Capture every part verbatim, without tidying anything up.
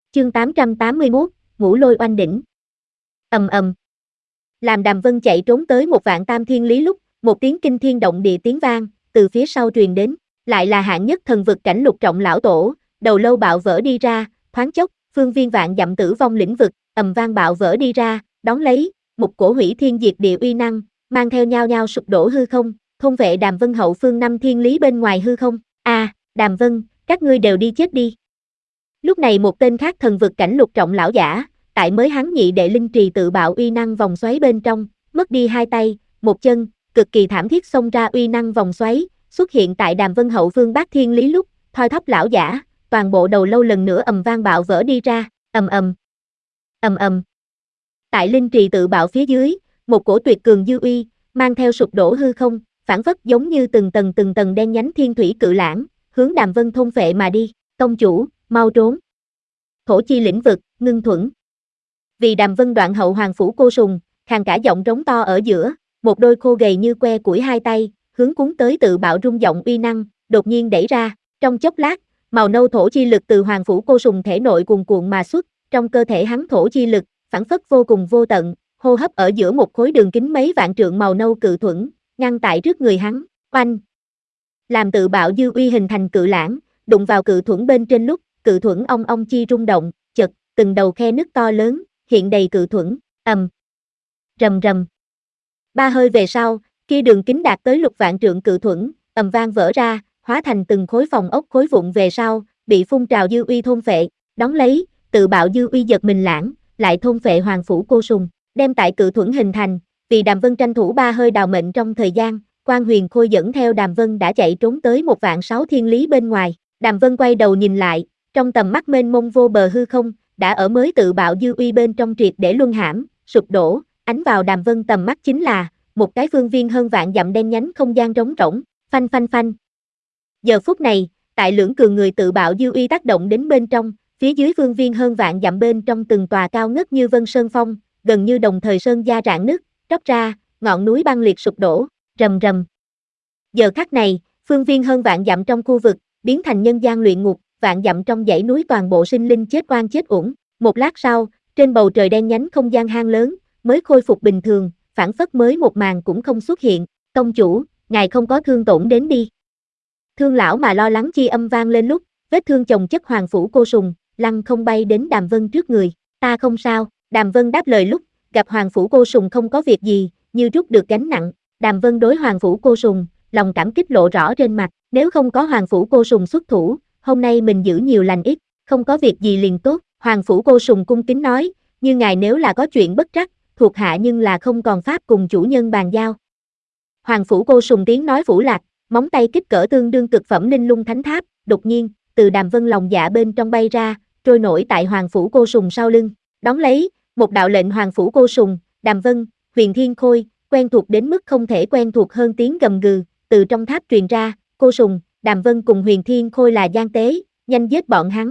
Chương tám trăm tám mươi mốt, Ngũ Lôi oanh đỉnh. Ầm ầm. Làm Đàm Vân chạy trốn tới một vạn tam thiên lý lúc, một tiếng kinh thiên động địa tiếng vang từ phía sau truyền đến, lại là hạng nhất thần vực cảnh Lục Trọng lão tổ, đầu lâu bạo vỡ đi ra, thoáng chốc, phương viên vạn dặm tử vong lĩnh vực, ầm vang bạo vỡ đi ra, đón lấy một cổ hủy thiên diệt địa uy năng, mang theo nhao nhao sụp đổ hư không, thôn vệ Đàm Vân hậu phương năm thiên lý bên ngoài hư không. A, à, Đàm Vân, các ngươi đều đi chết đi. Lúc này một tên khác thần vực cảnh Lục Trọng lão giả, tại mới hắn nhị đệ linh trì tự bạo uy năng vòng xoáy bên trong, mất đi hai tay, một chân, cực kỳ thảm thiết xông ra uy năng vòng xoáy, xuất hiện tại Đàm Vân hậu phương bát thiên lý lúc, thoi thóp lão giả, toàn bộ đầu lâu lần nữa ầm vang bạo vỡ đi ra, ầm ầm, ầm ầm. Tại linh trì tự bạo phía dưới, một cổ tuyệt cường dư uy, mang theo sụp đổ hư không, phản phất giống như từng tầng từng tầng đen nhánh thiên thủy cự lãng, hướng Đàm Vân thôn phệ mà đi. Tông chủ, mau trốn. Thổ chi lĩnh vực, ngưng thuẫn. Vì Đàm Vân đoạn hậu hoàng phủ cô sùng, khàn cả giọng trống to ở giữa, một đôi khô gầy như que củi hai tay, hướng cuốn tới tự bạo rung giọng uy năng, đột nhiên đẩy ra, trong chốc lát, màu nâu thổ chi lực từ hoàng phủ cô sùng thể nội cuồn cuộn mà xuất, trong cơ thể hắn thổ chi lực, phản phất vô cùng vô tận, hô hấp ở giữa một khối đường kính mấy vạn trượng màu nâu cự thuẫn, ngăn tại trước người hắn, oanh. Làm tự bạo dư uy hình thành cự lãng, đụng vào cự thuẫn bên trên lúc, cự thuẫn ong ong chi rung động, chật, từng đầu khe nứt to lớn, hiện đầy cự thuẫn, ầm, rầm rầm. Ba hơi về sau, kia đường kính đạt tới lục vạn trượng cự thuẫn, ầm vang vỡ ra, hóa thành từng khối phòng ốc khối vụn về sau, bị phun trào dư uy thôn phệ, đón lấy, tự bạo dư uy giật mình lãng, lại thôn phệ hoàng phủ cô sùng, đem tại cự thuẫn hình thành, vì Đàm Vân tranh thủ ba hơi đào mệnh trong thời gian, Quan Huyền Khôi dẫn theo Đàm Vân đã chạy trốn tới một vạn sáu thiên lý bên ngoài. Đàm Vân quay đầu nhìn lại, trong tầm mắt mênh mông vô bờ hư không, đã ở mới tự bạo dư uy bên trong triệt để luân hãm, sụp đổ, ánh vào Đàm Vân tầm mắt chính là một cái phương viên hơn vạn dặm đen nhánh không gian trống rỗng, phanh phanh phanh. Giờ phút này, tại lưỡng cường người tự bạo dư uy tác động đến bên trong, phía dưới phương viên hơn vạn dặm bên trong từng tòa cao ngất như Vân Sơn Phong, gần như đồng thời sơn gia rạn nứt, tróc ra, ngọn núi băng liệt sụp đổ, rầm rầm. Giờ khắc này, phương viên hơn vạn dặm trong khu vực biến thành nhân gian luyện ngục, vạn dặm trong dãy núi toàn bộ sinh linh chết oan chết uổng. Một lát sau, trên bầu trời đen nhánh không gian hang lớn, mới khôi phục bình thường, phản phất mới một màn cũng không xuất hiện. Tông chủ, ngài không có thương tổn đến đi. Thương lão mà lo lắng chi âm vang lên lúc, vết thương chồng chất hoàng phủ cô sùng, lăng không bay đến Đàm Vân trước người. Ta không sao, Đàm Vân đáp lời lúc, gặp hoàng phủ cô sùng không có việc gì, như rút được gánh nặng. Đàm Vân đối hoàng phủ cô sùng, lòng cảm kích lộ rõ trên mặt, nếu không có hoàng phủ cô sùng xuất thủ, hôm nay mình giữ nhiều lành ít, không có việc gì liền tốt. Hoàng phủ cô sùng cung kính nói, như ngài nếu là có chuyện bất trắc, thuộc hạ nhưng là không còn pháp cùng chủ nhân bàn giao. Hoàng phủ cô sùng tiếng nói vũ lạc, móng tay kích cỡ tương đương cực phẩm linh lung thánh tháp, đột nhiên, từ Đàm Vân lòng dạ bên trong bay ra, trôi nổi tại hoàng phủ cô sùng sau lưng, đón lấy, một đạo lệnh hoàng phủ cô sùng, Đàm Vân, Huyền Thiên Khôi, quen thuộc đến mức không thể quen thuộc hơn tiếng gầm gừ, từ trong tháp truyền ra, cô sùng, Đàm Vân cùng Huyền Thiên Khôi là gian tế, nhanh giết bọn hắn.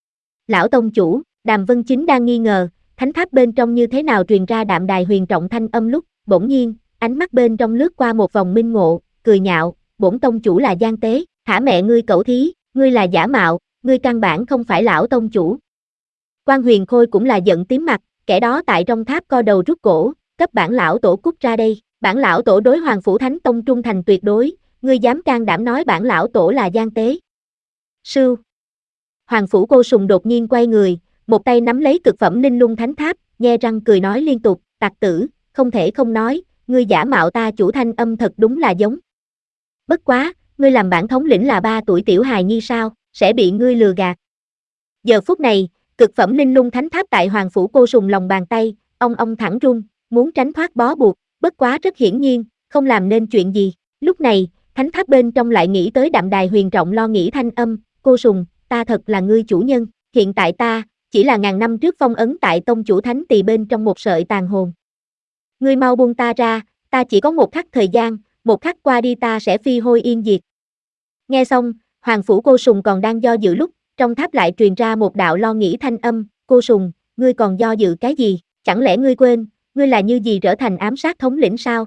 Lão tông chủ, Đàm Vân chính đang nghi ngờ, thánh tháp bên trong như thế nào truyền ra đạm đài huyền trọng thanh âm lúc, bỗng nhiên, ánh mắt bên trong lướt qua một vòng minh ngộ, cười nhạo, bổn tông chủ là gian tế, thả mẹ ngươi cẩu thí, ngươi là giả mạo, ngươi căn bản không phải lão tông chủ. Quan Huyền Khôi cũng là giận tím mặt, kẻ đó tại trong tháp co đầu rút cổ, cấp bản lão tổ cút ra đây, bản lão tổ đối Hoàng Phủ Thánh Tông trung thành tuyệt đối, ngươi dám can đảm nói bản lão tổ là gian tế. Sưu. Hoàng Phủ cô sùng đột nhiên quay người, một tay nắm lấy cực phẩm linh lung thánh tháp, nhe răng cười nói liên tục, tặc tử, không thể không nói, ngươi giả mạo ta chủ thanh âm thật đúng là giống. Bất quá, ngươi làm bản thống lĩnh là ba tuổi tiểu hài nhi sao, sẽ bị ngươi lừa gạt. Giờ phút này, cực phẩm linh lung thánh tháp tại Hoàng Phủ cô sùng lòng bàn tay, ong ong thẳng rung, muốn tránh thoát bó buộc, bất quá rất hiển nhiên, không làm nên chuyện gì. Lúc này, thánh tháp bên trong lại nghĩ tới đạm đài huyền trọng lo nghĩ thanh âm, cô sùng, ta thật là ngươi chủ nhân, hiện tại ta, chỉ là ngàn năm trước phong ấn tại tông chủ thánh tỳ bên trong một sợi tàn hồn. Ngươi mau buông ta ra, ta chỉ có một khắc thời gian, một khắc qua đi ta sẽ phi hôi yên diệt. Nghe xong, Hoàng Phủ cô sùng còn đang do dự lúc, trong tháp lại truyền ra một đạo lo nghĩ thanh âm, cô sùng, ngươi còn do dự cái gì, chẳng lẽ ngươi quên, ngươi là như gì trở thành ám sát thống lĩnh sao?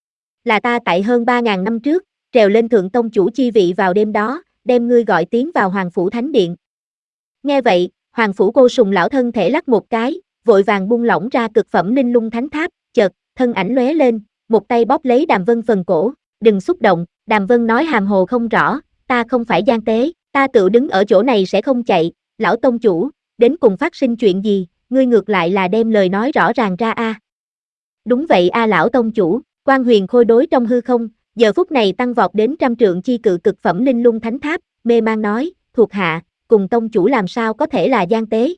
Là ta tại hơn ba ngàn năm trước, trèo lên thượng tông chủ chi vị vào đêm đó, đem ngươi gọi tiến vào Hoàng Phủ Thánh Điện. Nghe vậy, Hoàng phủ cô sùng lão thân thể lắc một cái, vội vàng buông lỏng ra cực phẩm linh lung thánh tháp, chợt, thân ảnh lóe lên, một tay bóp lấy Đàm Vân phần cổ, đừng xúc động, Đàm Vân nói hàm hồ không rõ, ta không phải gian tế, ta tự đứng ở chỗ này sẽ không chạy, lão tông chủ, đến cùng phát sinh chuyện gì, ngươi ngược lại là đem lời nói rõ ràng ra a. À. Đúng vậy a à, lão tông chủ, Quan Huyền Khôi đối trong hư không, giờ phút này tăng vọt đến trăm trượng chi cự cực phẩm linh lung thánh tháp, mê mang nói, thuộc hạ, cùng tông chủ làm sao có thể là gian tế.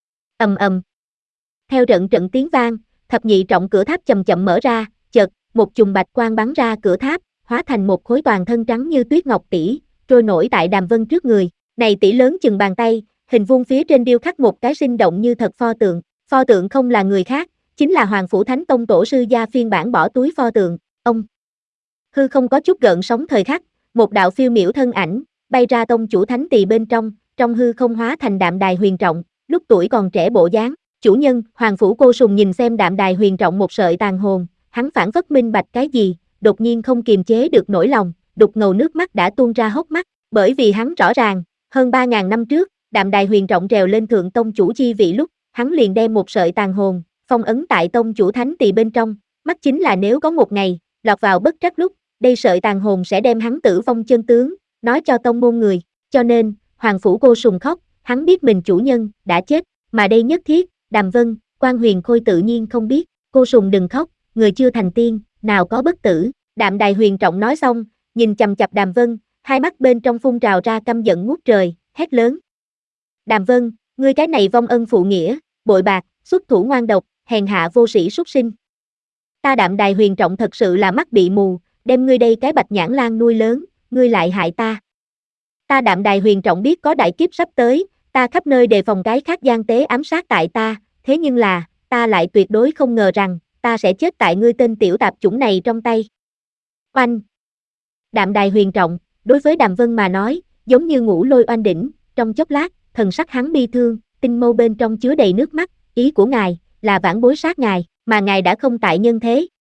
Ầm ầm. Theo trận trận tiếng vang, thập nhị trọng cửa tháp chậm chậm mở ra, chợt, một chùm bạch quang bắn ra cửa tháp, hóa thành một khối toàn thân trắng như tuyết ngọc tỷ, trôi nổi tại Đàm Vân trước người. Này tỷ lớn chừng bàn tay, hình vuông phía trên điêu khắc một cái sinh động như thật pho tượng, pho tượng không là người khác, chính là Hoàng phủ Thánh Tông tổ sư gia phiên bản bỏ túi pho tượng. Ông hư không có chút gợn sóng thời khắc, một đạo phiêu miểu thân ảnh bay ra tông chủ thánh tỳ bên trong, trong hư không hóa thành Đạm Đài Huyền Trọng, lúc tuổi còn trẻ bộ dáng. Chủ nhân, Hoàng phủ cô sùng nhìn xem Đạm Đài Huyền Trọng một sợi tàn hồn, hắn phản phất minh bạch cái gì, đột nhiên không kiềm chế được nỗi lòng, đục ngầu nước mắt đã tuôn ra hốc mắt, bởi vì hắn rõ ràng, hơn ba ngàn năm trước, Đạm Đài Huyền Trọng trèo lên thượng tông chủ chi vị lúc, hắn liền đem một sợi tàn hồn phong ấn tại tông chủ thánh tỳ bên trong, mắt chính là nếu có một ngày lọt vào bất trắc lúc, đây sợi tàn hồn sẽ đem hắn tử vong chân tướng, nói cho tông môn người, cho nên, Hoàng phủ cô sùng khóc, hắn biết mình chủ nhân đã chết, mà đây nhất thiết, Đàm Vân, Quan Huyền Khôi tự nhiên không biết, cô sùng đừng khóc, người chưa thành tiên, nào có bất tử. Đạm Đài Huyền Trọng nói xong, nhìn chằm chằm Đàm Vân, hai mắt bên trong phun trào ra căm giận ngút trời, hét lớn. Đàm Vân, ngươi cái này vong ân phụ nghĩa, bội bạc, xuất thủ ngoan độc, hèn hạ vô sĩ súc sinh. Ta Đạm Đài Huyền Trọng thật sự là mắt bị mù, đem ngươi đây cái bạch nhãn lang nuôi lớn, ngươi lại hại ta. Ta Đạm Đài Huyền Trọng biết có đại kiếp sắp tới, ta khắp nơi đề phòng cái khác gian tế ám sát tại ta, thế nhưng là, ta lại tuyệt đối không ngờ rằng, ta sẽ chết tại ngươi tên tiểu tạp chủng này trong tay. Oanh! Đạm Đài Huyền Trọng, đối với Đàm Vân mà nói, giống như ngũ lôi oanh đỉnh, trong chốc lát, thần sắc hắn bi thương, tinh mâu bên trong chứa đầy nước mắt, ý của ngài, là vãn bối sát ngài, mà ngài đã không tại nhân thế,